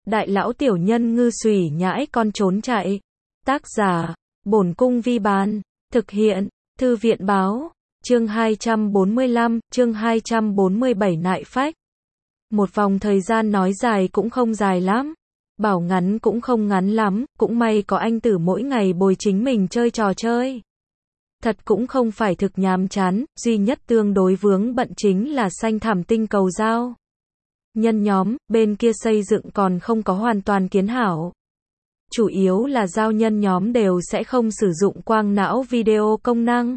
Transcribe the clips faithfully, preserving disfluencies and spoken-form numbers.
đại lão tiểu nhân ngư xùy nhãi con trốn chạy. Tác giả, Bổn Cung Vi Bán. Thực hiện, Thư viện Báo. Chương hai trăm bốn mươi lăm, chương hai trăm bốn mươi bảy nại phách. Một vòng thời gian nói dài cũng không dài lắm. Bảo ngắn cũng không ngắn lắm, cũng may có anh Tử mỗi ngày bồi chính mình chơi trò chơi. Thật cũng không phải thực nhàm chán, duy nhất tương đối vướng bận chính là xanh thảm tinh cầu giao. Nhân nhóm, bên kia xây dựng còn không có hoàn toàn kiến hảo. Chủ yếu là giao nhân nhóm đều sẽ không sử dụng quang não video công năng.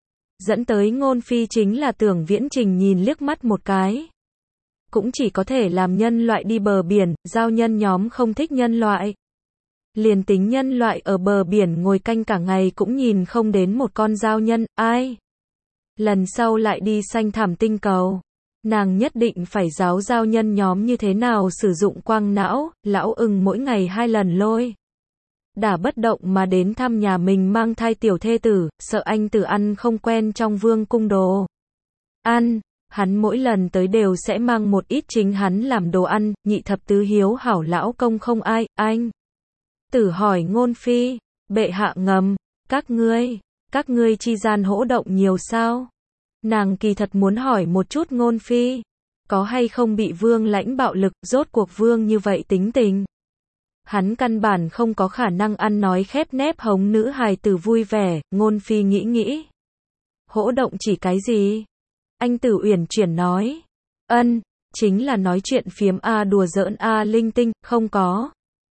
Dẫn tới Ngôn Phi chính là Tưởng Viễn Trình nhìn liếc mắt một cái. Cũng chỉ có thể làm nhân loại đi bờ biển, giao nhân nhóm không thích nhân loại. Liền tính nhân loại ở bờ biển ngồi canh cả ngày cũng nhìn không đến một con giao nhân, ai. Lần sau lại đi xanh thảm tinh cầu. Nàng nhất định phải giáo giao nhân nhóm như thế nào sử dụng quang não, lão ưng mỗi ngày hai lần lôi. Đã bất động mà đến thăm nhà mình mang thai tiểu thê tử, sợ anh Tử ăn không quen trong vương cung đồ ăn. Hắn mỗi lần tới đều sẽ mang một ít chính hắn làm đồ ăn, nhị thập tứ hiếu hảo lão công không ai, anh. Tử hỏi Ngôn Phi, bệ hạ ngầm, các ngươi, các ngươi chi gian hỗ động nhiều sao? Nàng kỳ thật muốn hỏi một chút Ngôn Phi, có hay không bị vương lãnh bạo lực, rốt cuộc vương như vậy tính tình. Hắn căn bản không có khả năng ăn nói khép nép hống nữ hài tử vui vẻ, Ngôn Phi nghĩ nghĩ. Hỗ động chỉ cái gì? Anh Tử uyển chuyển nói. Ân, chính là nói chuyện phiếm a đùa giỡn a linh tinh, không có.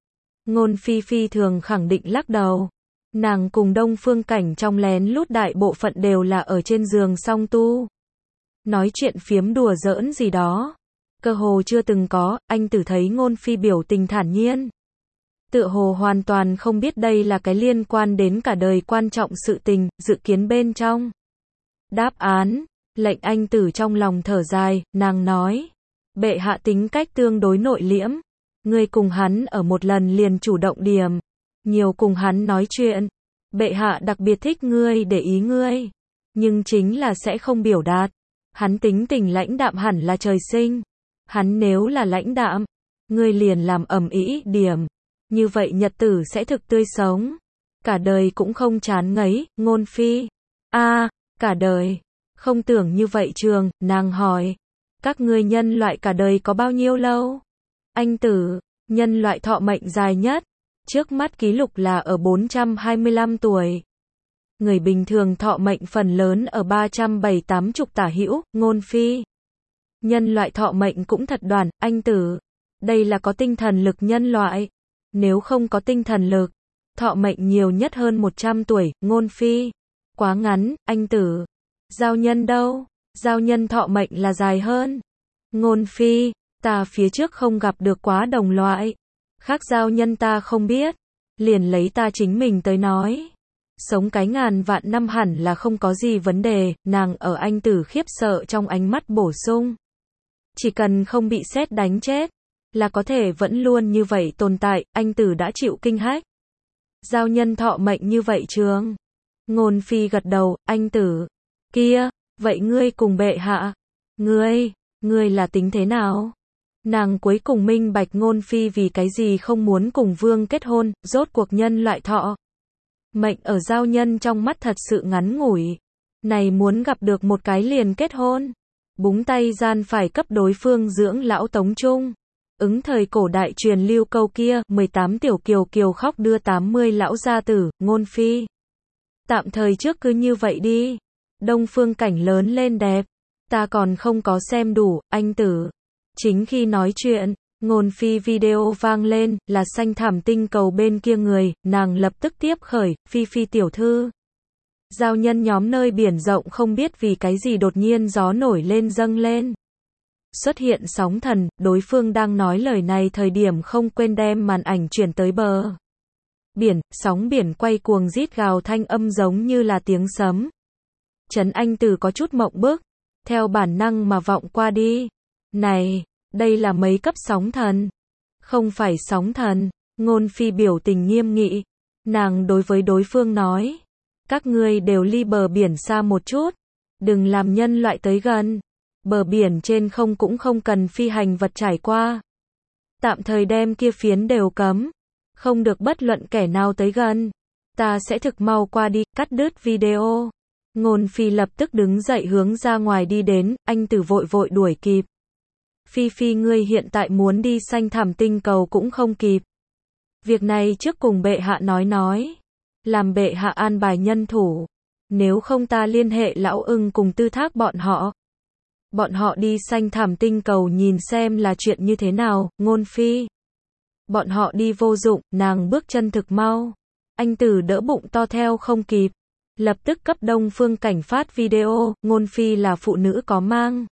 Ngôn Phi phi thường khẳng định lắc đầu. Nàng cùng Đông Phương Cảnh trong lén lút đại bộ phận đều là ở trên giường song tu. Nói chuyện phiếm đùa giỡn gì đó. Cơ hồ chưa từng có, anh Tử thấy Ngôn Phi biểu tình thản nhiên. Tựa hồ hoàn toàn không biết đây là cái liên quan đến cả đời quan trọng sự tình, dự kiến bên trong. Đáp án, lệnh anh Tử trong lòng thở dài, nàng nói. Bệ hạ tính cách tương đối nội liễm. Ngươi cùng hắn ở một lần liền chủ động điểm. Nhiều cùng hắn nói chuyện. Bệ hạ đặc biệt thích ngươi để ý ngươi. Nhưng chính là sẽ không biểu đạt. Hắn tính tình lãnh đạm hẳn là trời sinh. Hắn nếu là lãnh đạm, ngươi liền làm ầm ĩ điểm. Như vậy nhật tử sẽ thực tươi sống. Cả đời cũng không chán ngấy, Ngôn Phi. A, à, cả đời. Không tưởng như vậy trường, nàng hỏi. Các ngươi nhân loại cả đời có bao nhiêu lâu? Anh Tử, nhân loại thọ mệnh dài nhất. Trước mắt ký lục là ở bốn trăm hai mươi lăm tuổi. Người bình thường thọ mệnh phần lớn ở ba trăm bảy mươi tám chục tả hữu, Ngôn Phi. Nhân loại thọ mệnh cũng thật đoàn, anh Tử. Đây là có tinh thần lực nhân loại. Nếu không có tinh thần lực, thọ mệnh nhiều nhất hơn một trăm tuổi, Ngôn Phi. Quá ngắn, anh Tử. Giao nhân đâu? Giao nhân thọ mệnh là dài hơn. Ngôn Phi, ta phía trước không gặp được quá đồng loại. Khác giao nhân ta không biết. Liền lấy ta chính mình tới nói. Sống cái ngàn vạn năm hẳn là không có gì vấn đề, nàng ở anh Tử khiếp sợ trong ánh mắt bổ sung. Chỉ cần không bị sét đánh chết, là có thể vẫn luôn như vậy tồn tại, anh Tử đã chịu kinh hách. Giao nhân thọ mệnh như vậy trường. Ngôn Phi gật đầu, anh Tử. Kia, vậy ngươi cùng bệ hạ. Ngươi, ngươi là tính thế nào? Nàng cuối cùng minh bạch Ngôn Phi vì cái gì không muốn cùng vương kết hôn, rốt cuộc nhân loại thọ mệnh ở giao nhân trong mắt thật sự ngắn ngủi. Này muốn gặp được một cái liền kết hôn. Búng tay gian phải cấp đối phương dưỡng lão tống trung. Ứng thời cổ đại truyền lưu câu kia, mười tám tiểu kiều kiều khóc đưa tám mươi lão gia tử, Ngôn Phi. Tạm thời trước cứ như vậy đi. Đông Phương Cảnh lớn lên đẹp. Ta còn không có xem đủ, anh Tử. Chính khi nói chuyện, Ngôn Phi video vang lên, là xanh thảm tinh cầu bên kia người, nàng lập tức tiếp khởi, Phi Phi tiểu thư. Giao nhân nhóm nơi biển rộng không biết vì cái gì đột nhiên gió nổi lên dâng lên. Xuất hiện sóng thần, đối phương đang nói lời này thời điểm không quên đem màn ảnh chuyển tới bờ biển, sóng biển quay cuồng rít gào thanh âm giống như là tiếng sấm. Trấn Anh Tử có chút mộng bức, theo bản năng mà vọng qua đi. Này, đây là mấy cấp sóng thần? Không phải sóng thần. Ngôn Phi biểu tình nghiêm nghị. Nàng đối với đối phương nói. Các ngươi đều ly bờ biển xa một chút. Đừng làm nhân loại tới gần. Bờ biển trên không cũng không cần phi hành vật trải qua. tạm thời đem kia phiến đều cấm, không được bất luận kẻ nào tới gần. Ta sẽ thực mau qua đi, cắt đứt video. Ngôn Phi lập tức đứng dậy hướng ra ngoài đi đến, anh Tử vội vội đuổi kịp. Phi Phi ngươi hiện tại muốn đi xanh thẳm tinh cầu cũng không kịp. Việc này trước cùng bệ hạ nói nói. Làm bệ hạ an bài nhân thủ. Nếu không ta liên hệ Lão Ưng cùng Tư Thác bọn họ. Bọn họ đi xanh thẳm tinh cầu nhìn xem là chuyện như thế nào, Ngôn Phi. Bọn họ đi vô dụng, nàng bước chân thực mau. Anh Tử đỡ bụng to theo không kịp. Lập tức cấp Đông Phương Cảnh phát video, Ngôn Phi là phụ nữ có mang.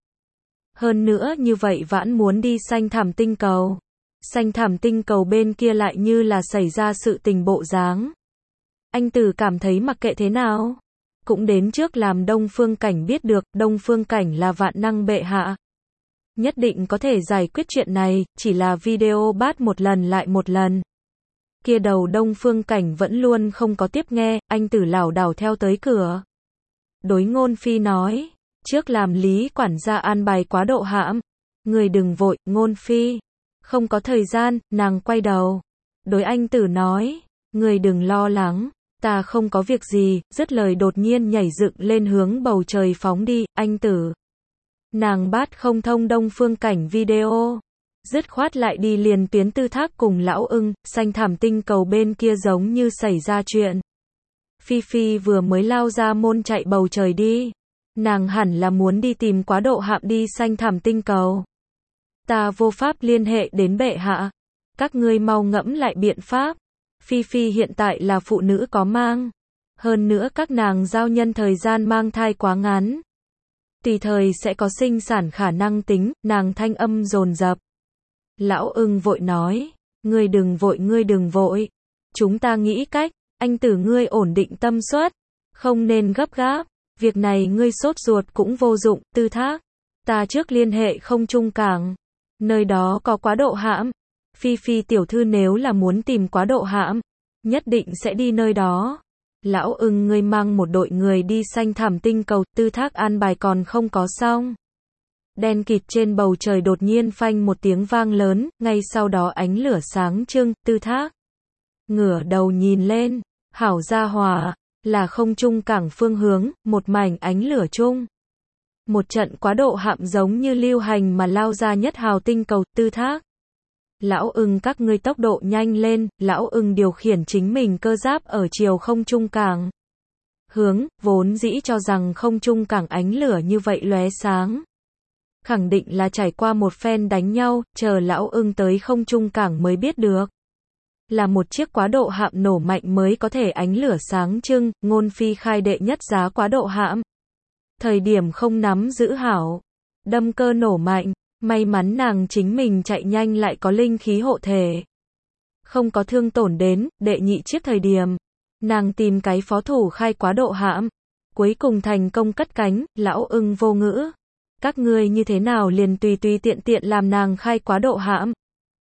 Hơn nữa như vậy vãn muốn đi xanh thẳm tinh cầu. Xanh thẳm tinh cầu bên kia lại như là xảy ra sự tình bộ dáng. Anh Tử cảm thấy mặc kệ thế nào. Cũng đến trước làm Đông Phương Cảnh biết được, Đông Phương Cảnh là vạn năng bệ hạ. Nhất định có thể giải quyết chuyện này, chỉ là video bắt một lần lại một lần. Kia đầu Đông Phương Cảnh vẫn luôn không có tiếp nghe, anh Tử lảo đảo theo tới cửa. Đối Ngôn Phi nói, trước làm Lý quản gia an bài quá độ hãm. Người đừng vội, Ngôn Phi. Không có thời gian, nàng quay đầu. Đối anh Tử nói, người đừng lo lắng, ta không có việc gì, dứt lời đột nhiên nhảy dựng lên hướng bầu trời phóng đi, anh Tử. Nàng bắt không thông Đông Phương Cảnh video. Dứt khoát lại đi liền tuyến Tư Thác cùng Lão Ưng, xanh thẳm tinh cầu bên kia giống như xảy ra chuyện. Phi Phi vừa mới lao ra môn chạy bầu trời đi. Nàng hẳn là muốn đi tìm quá độ hạm đi xanh thẳm tinh cầu. Ta vô pháp liên hệ đến bệ hạ. Các ngươi mau ngẫm lại biện pháp. Phi Phi hiện tại là phụ nữ có mang. Hơn nữa các nàng giao nhân thời gian mang thai quá ngắn. Tùy thời sẽ có sinh sản khả năng tính, nàng thanh âm dồn dập. Lão Ưng vội nói, ngươi đừng vội ngươi đừng vội. Chúng ta nghĩ cách, anh Tử ngươi ổn định tâm suất. Không nên gấp gáp, việc này ngươi sốt ruột cũng vô dụng, Tư Thác. Ta trước liên hệ không trung cảng. Nơi đó có quá độ hãm. Phi Phi tiểu thư nếu là muốn tìm quá độ hãm, nhất định sẽ đi nơi đó. Lão Ưng ngươi mang một đội người đi xanh thẳm tinh cầu, Tư Thác an bài còn không có xong. Đen kịt trên bầu trời đột nhiên phanh một tiếng vang lớn, ngay sau đó ánh lửa sáng trưng, Tư Thác. Ngửa đầu nhìn lên, hảo gia hỏa, là không trung cảng phương hướng, một mảnh ánh lửa chung. Một trận quá độ hạm giống như lưu hành mà lao ra nhất hào tinh cầu, Tư Thác. Lão Ưng các ngươi tốc độ nhanh lên, Lão Ưng điều khiển chính mình cơ giáp ở chiều không trung cảng. Hướng, vốn dĩ cho rằng không trung cảng ánh lửa như vậy lóe sáng. Khẳng định là trải qua một phen đánh nhau, chờ Lão Ưng tới không trung cảng mới biết được. Là một chiếc quá độ hạm nổ mạnh mới có thể ánh lửa sáng trưng, Ngôn Phi khai đệ nhất giá quá độ hạm. Thời điểm không nắm giữ hảo. Đâm cơ nổ mạnh, may mắn nàng chính mình chạy nhanh lại có linh khí hộ thể. Không có thương tổn đến, đệ nhị chiếc thời điểm. Nàng tìm cái phó thủ khai quá độ hạm. Cuối cùng thành công cất cánh, Lão Ưng vô ngữ. Các ngươi như thế nào liền tùy tùy tiện tiện làm nàng khai quá độ hãm.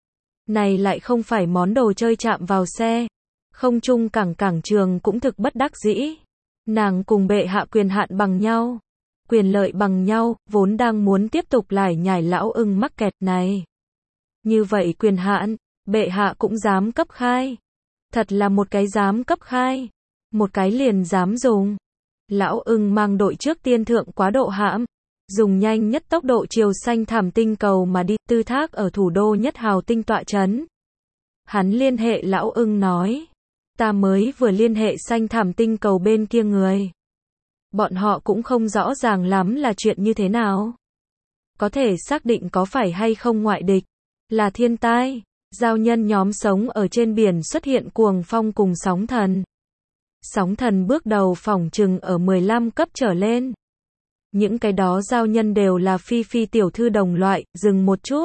Này lại không phải món đồ chơi chạm vào xe. Không trung cảng cảng trường cũng thực bất đắc dĩ. Nàng cùng bệ hạ quyền hạn bằng nhau. Quyền lợi bằng nhau, vốn đang muốn tiếp tục lải nhải Lão Ưng mắc kẹt này. Như vậy quyền hạn, bệ hạ cũng dám cấp khai. Thật là một cái dám cấp khai. Một cái liền dám dùng. Lão Ưng mang đội trước tiên thượng quá độ hãm. Dùng nhanh nhất tốc độ chiều xanh thẳm tinh cầu mà đi, Tư Thác ở thủ đô nhất hào tinh tọa trấn. Hắn liên hệ Lão Ưng nói, ta mới vừa liên hệ xanh thẳm tinh cầu bên kia người. Bọn họ cũng không rõ ràng lắm là chuyện như thế nào. Có thể xác định có phải hay không ngoại địch, là thiên tai, giao nhân nhóm sống ở trên biển xuất hiện cuồng phong cùng sóng thần. Sóng thần bước đầu phỏng chừng ở mười lăm cấp trở lên. Những cái đó giao nhân đều là Phi Phi tiểu thư đồng loại, dừng một chút.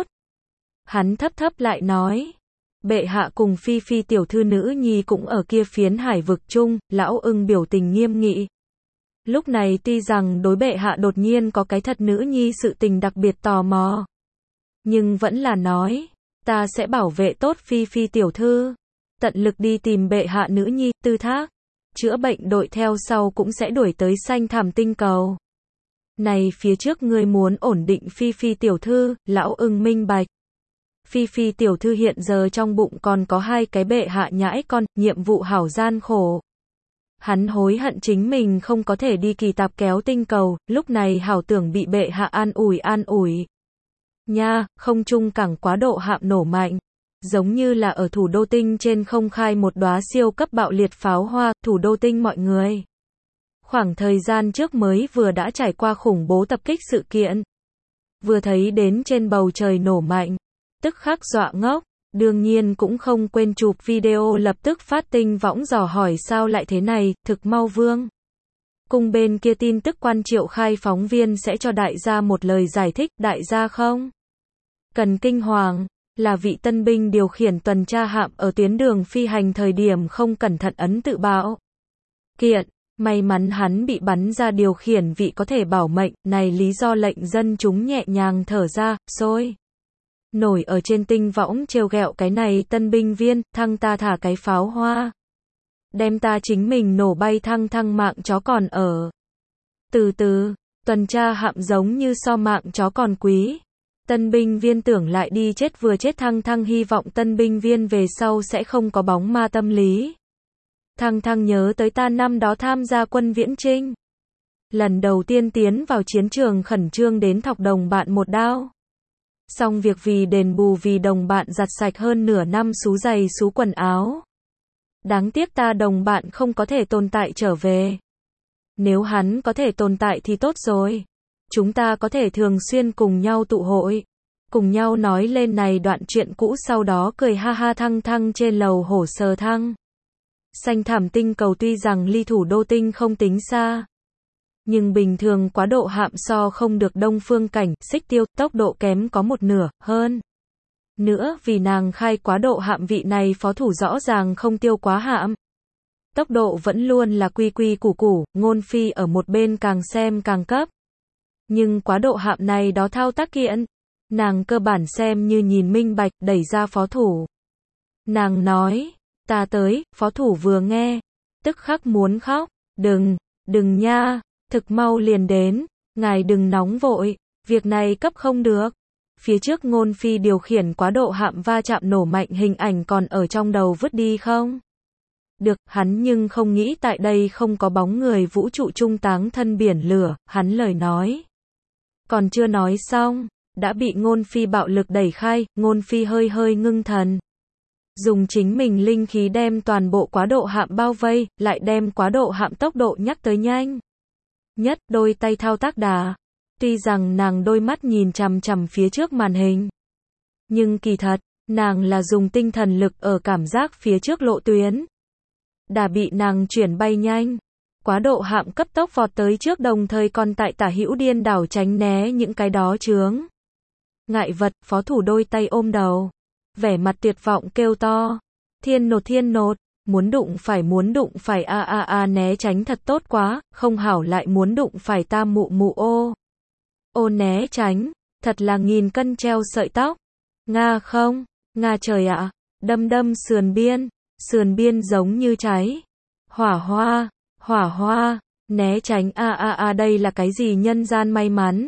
Hắn thấp thấp lại nói, bệ hạ cùng Phi Phi tiểu thư nữ nhi cũng ở kia phiến hải vực chung, Lão Ưng biểu tình nghiêm nghị. Lúc này tuy rằng đối bệ hạ đột nhiên có cái thật nữ nhi sự tình đặc biệt tò mò. Nhưng vẫn là nói, ta sẽ bảo vệ tốt Phi Phi tiểu thư. Tận lực đi tìm bệ hạ nữ nhi, Tư Thác. Chữa bệnh đội theo sau cũng sẽ đuổi tới xanh thẳm tinh cầu. Này phía trước ngươi muốn ổn định Phi Phi tiểu thư, Lão Ưng minh bạch. Phi Phi tiểu thư hiện giờ trong bụng còn có hai cái bệ hạ nhãi con, nhiệm vụ hảo gian khổ. Hắn hối hận chính mình không có thể đi kỳ tạp kéo tinh cầu, lúc này hảo tưởng bị bệ hạ an ủi an ủi. Nha, không trung cảng quá độ hạm nổ mạnh. Giống như là ở thủ đô tinh trên không khai một đóa siêu cấp bạo liệt pháo hoa, thủ đô tinh mọi người. Khoảng thời gian trước mới vừa đã trải qua khủng bố tập kích sự kiện. Vừa thấy đến trên bầu trời nổ mạnh, tức khắc dọa ngốc, đương nhiên cũng không quên chụp video lập tức phát tinh võng dò hỏi sao lại thế này, thực mau vương. Cùng bên kia tin tức quan Triệu Khai phóng viên sẽ cho đại gia một lời giải thích, đại gia không cần kinh hoàng, là vị tân binh điều khiển tuần tra hạm ở tuyến đường phi hành thời điểm không cẩn thận ấn tự bạo. Kiện, may mắn hắn bị bắn ra điều khiển vị có thể bảo mệnh, này lý do lệnh dân chúng nhẹ nhàng thở ra, sôi. Nổi ở trên tinh võng trêu ghẹo cái này tân binh viên, thăng ta thả cái pháo hoa. Đem ta chính mình nổ bay thăng thăng mạng chó còn ở. Từ từ, tuần tra hạm giống như so mạng chó còn quý. Tân binh viên tưởng lại đi chết vừa chết thăng thăng hy vọng tân binh viên về sau sẽ không có bóng ma tâm lý. Thăng thăng nhớ tới ta năm đó tham gia quân viễn chinh. Lần đầu tiên tiến vào chiến trường khẩn trương đến thọc đồng bạn một đao. Xong việc vì đền bù vì đồng bạn giặt sạch hơn nửa năm xú giày xú quần áo. Đáng tiếc ta đồng bạn không có thể tồn tại trở về. Nếu hắn có thể tồn tại thì tốt rồi. Chúng ta có thể thường xuyên cùng nhau tụ hội. Cùng nhau nói lên này đoạn chuyện cũ sau đó cười ha ha thăng thăng trên lầu hổ sờ thăng. Xanh thảm tinh cầu tuy rằng ly thủ đô tinh không tính xa. Nhưng bình thường quá độ hạm so không được đông phương cảnh, xích tiêu, tốc độ kém có một nửa, hơn. Nữa vì nàng khai quá độ hạm vị này phó thủ rõ ràng không tiêu quá hạm. Tốc độ vẫn luôn là quy quy củ củ, ngôn phi ở một bên càng xem càng cấp. Nhưng quá độ hạm này đó thao tác kiện. Nàng cơ bản xem như nhìn minh bạch, đẩy ra phó thủ. Nàng nói, ta tới, phó thủ vừa nghe. Tức khắc muốn khóc, đừng, đừng nha, thực mau liền đến, ngài đừng nóng vội, việc này cấp không được. Phía trước ngôn phi điều khiển quá độ hạm va chạm nổ mạnh hình ảnh còn ở trong đầu vứt đi không? Được, hắn nhưng không nghĩ tại đây không có bóng người vũ trụ trung táng thân biển lửa, hắn lời nói. Còn chưa nói xong, đã bị ngôn phi bạo lực đẩy khai, ngôn phi hơi hơi ngưng thần. Dùng chính mình linh khí đem toàn bộ quá độ hạm bao vây, lại đem quá độ hạm tốc độ nhắc tới nhanh. Nhất, đôi tay thao tác đà. Tuy rằng nàng đôi mắt nhìn chằm chằm phía trước màn hình. Nhưng kỳ thật, nàng là dùng tinh thần lực ở cảm giác phía trước lộ tuyến. Đã bị nàng chuyển bay nhanh. Quá độ hạm cấp tốc vọt tới trước đồng thời còn tại tả hữu điên đảo tránh né những cái đó chướng. Ngại vật, phó thủ đôi tay ôm đầu. Vẻ mặt tuyệt vọng kêu to. Thiên nột thiên nột, muốn đụng phải muốn đụng phải a a a né tránh thật tốt quá, không hảo lại muốn đụng phải ta mụ mụ ô. Ô né tránh, thật là nghìn cân treo sợi tóc. Nga không, Nga trời ạ, đâm đâm sườn biên, sườn biên giống như cháy. Hỏa hoa, hỏa hoa, né tránh a a a đây là cái gì nhân gian may mắn.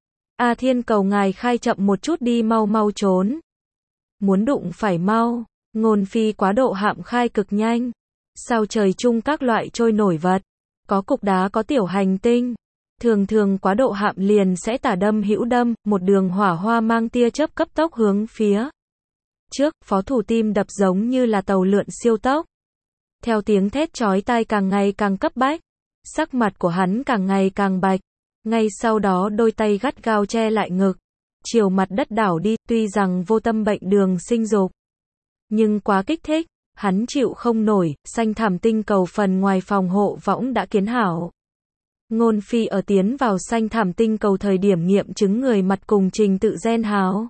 A thiên cầu ngài khai chậm một chút đi mau mau trốn. Muốn đụng phải mau, ngôn phi quá độ hạm khai cực nhanh. Sao trời chung các loại trôi nổi vật, có cục đá có tiểu hành tinh. Thường thường quá độ hạm liền sẽ tả đâm hữu đâm, một đường hỏa hoa mang tia chớp cấp tốc hướng phía trước, phó thủ tim đập giống như là tàu lượn siêu tốc. Theo tiếng thét chói tai càng ngày càng cấp bách, sắc mặt của hắn càng ngày càng bạch, ngay sau đó đôi tay gắt gao che lại ngực, chiều mặt đất đảo đi, tuy rằng vô tâm bệnh đường sinh dục, nhưng quá kích thích, hắn chịu không nổi, xanh thảm tinh cầu phần ngoài phòng hộ võng đã kiến hảo. Ngôn phi ở tiến vào xanh thảm tinh cầu thời điểm nghiệm chứng người mặt cùng trình tự gen háo.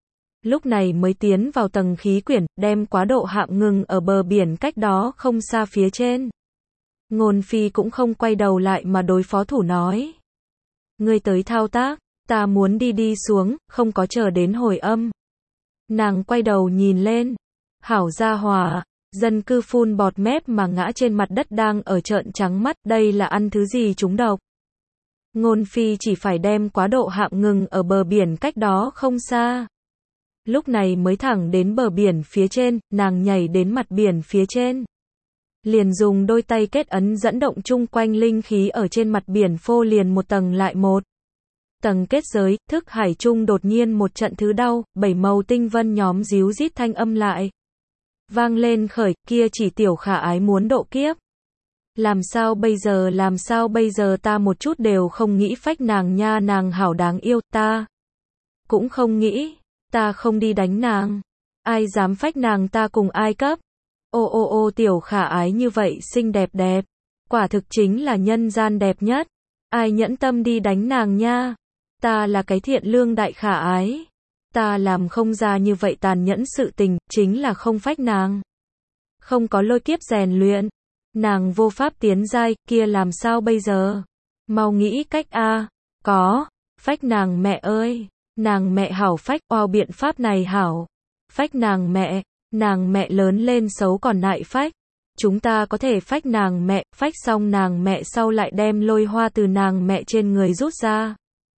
Lúc này mới tiến vào tầng khí quyển, đem quá độ hạm ngừng ở bờ biển cách đó không xa phía trên. Ngôn phi cũng không quay đầu lại mà đối phó thủ nói. Ngươi tới thao tác, ta muốn đi đi xuống, không có chờ đến hồi âm. Nàng quay đầu nhìn lên. Hảo gia hỏa, dân cư phun bọt mép mà ngã trên mặt đất đang ở trợn trắng mắt, đây là ăn thứ gì trúng độc. Ngôn phi chỉ phải đem quá độ hạm ngừng ở bờ biển cách đó không xa. Lúc này mới thẳng đến bờ biển phía trên, nàng nhảy đến mặt biển phía trên. Liền dùng đôi tay kết ấn dẫn động chung quanh linh khí ở trên mặt biển phô liền một tầng lại một tầng kết giới, thức hải chung đột nhiên một trận thứ đau, bảy màu tinh vân nhóm díu rít thanh âm lại. Vang lên khởi, kia chỉ tiểu khả ái muốn độ kiếp. Làm sao bây giờ, làm sao bây giờ, ta một chút đều không nghĩ phách nàng nha, nàng hảo đáng yêu, ta cũng không nghĩ, ta không đi đánh nàng. Ai dám phách nàng, ta cùng ai cấp. Ô ô ô, tiểu khả ái như vậy xinh đẹp đẹp, quả thực chính là nhân gian đẹp nhất. Ai nhẫn tâm đi đánh nàng nha. Ta là cái thiện lương đại khả ái. Ta làm không ra như vậy tàn nhẫn sự tình, chính là không phách nàng. Không có lôi kiếp rèn luyện, nàng vô pháp tiến giai, kia làm sao bây giờ? Mau nghĩ cách a. Có, phách nàng mẹ ơi, nàng mẹ hảo phách, oao biện pháp này hảo. Phách nàng mẹ, nàng mẹ lớn lên xấu còn nại phách. Chúng ta có thể phách nàng mẹ, phách xong nàng mẹ sau lại đem lôi hoa từ nàng mẹ trên người rút ra.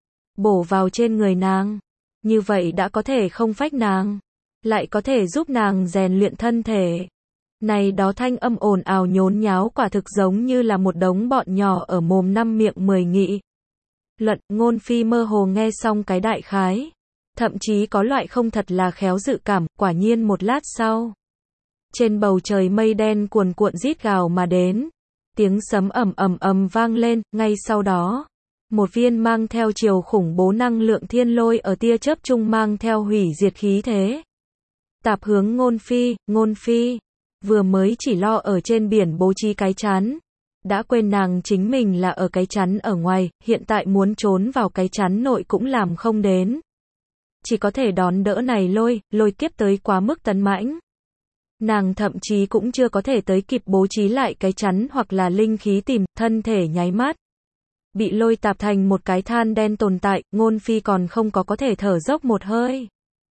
Bổ vào trên người nàng. Như vậy đã có thể không phách nàng. Lại có thể giúp nàng rèn luyện thân thể. Này đó thanh âm ồn ào nhốn nháo quả thực giống như là một đống bọn nhỏ ở mồm năm miệng mười nghị. Luận, Ngôn Phi mơ hồ nghe xong cái đại khái. Thậm chí có loại không thật là khéo dự cảm, quả nhiên một lát sau. Trên bầu trời mây đen cuồn cuộn rít gào mà đến. Tiếng sấm ầm ầm ầm vang lên, ngay sau đó. Một viên mang theo chiều khủng bố năng lượng thiên lôi ở tia chớp chung mang theo hủy diệt khí thế. Tạp hướng Ngôn Phi, Ngôn Phi. Vừa mới chỉ lo ở trên biển bố trí cái chắn. Đã quên nàng chính mình là ở cái chắn ở ngoài, hiện tại muốn trốn vào cái chắn nội cũng làm không đến. Chỉ có thể đón đỡ này lôi, lôi kiếp tới quá mức tấn mãnh. Nàng thậm chí cũng chưa có thể tới kịp bố trí lại cái chắn hoặc là linh khí tìm, thân thể nháy mắt. Bị lôi tạp thành một cái than đen tồn tại, Ngôn Phi còn không có có thể thở dốc một hơi.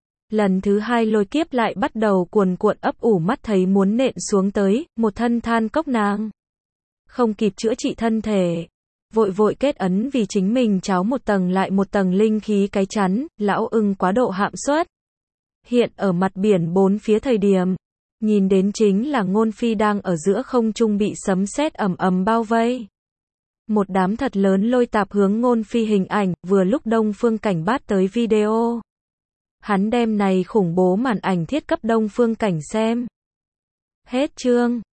Lần thứ hai lôi kiếp lại bắt đầu cuồn cuộn ấp ủ, mắt thấy muốn nện xuống tới, một thân than cốc nàng. Không kịp chữa trị thân thể. Vội vội kết ấn vì chính mình cháo một tầng lại một tầng linh khí cái chắn, lão ưng quá độ hạm suất. Hiện ở mặt biển bốn phía thời điểm. Nhìn đến chính là Ngôn Phi đang ở giữa không trung bị sấm sét ầm ầm bao vây. Một đám thật lớn lôi tạp hướng Ngôn Phi hình ảnh, vừa lúc Đông Phương Cảnh bắt tới video. Hắn đem này khủng bố màn ảnh thiết cấp Đông Phương Cảnh xem. Hết chương.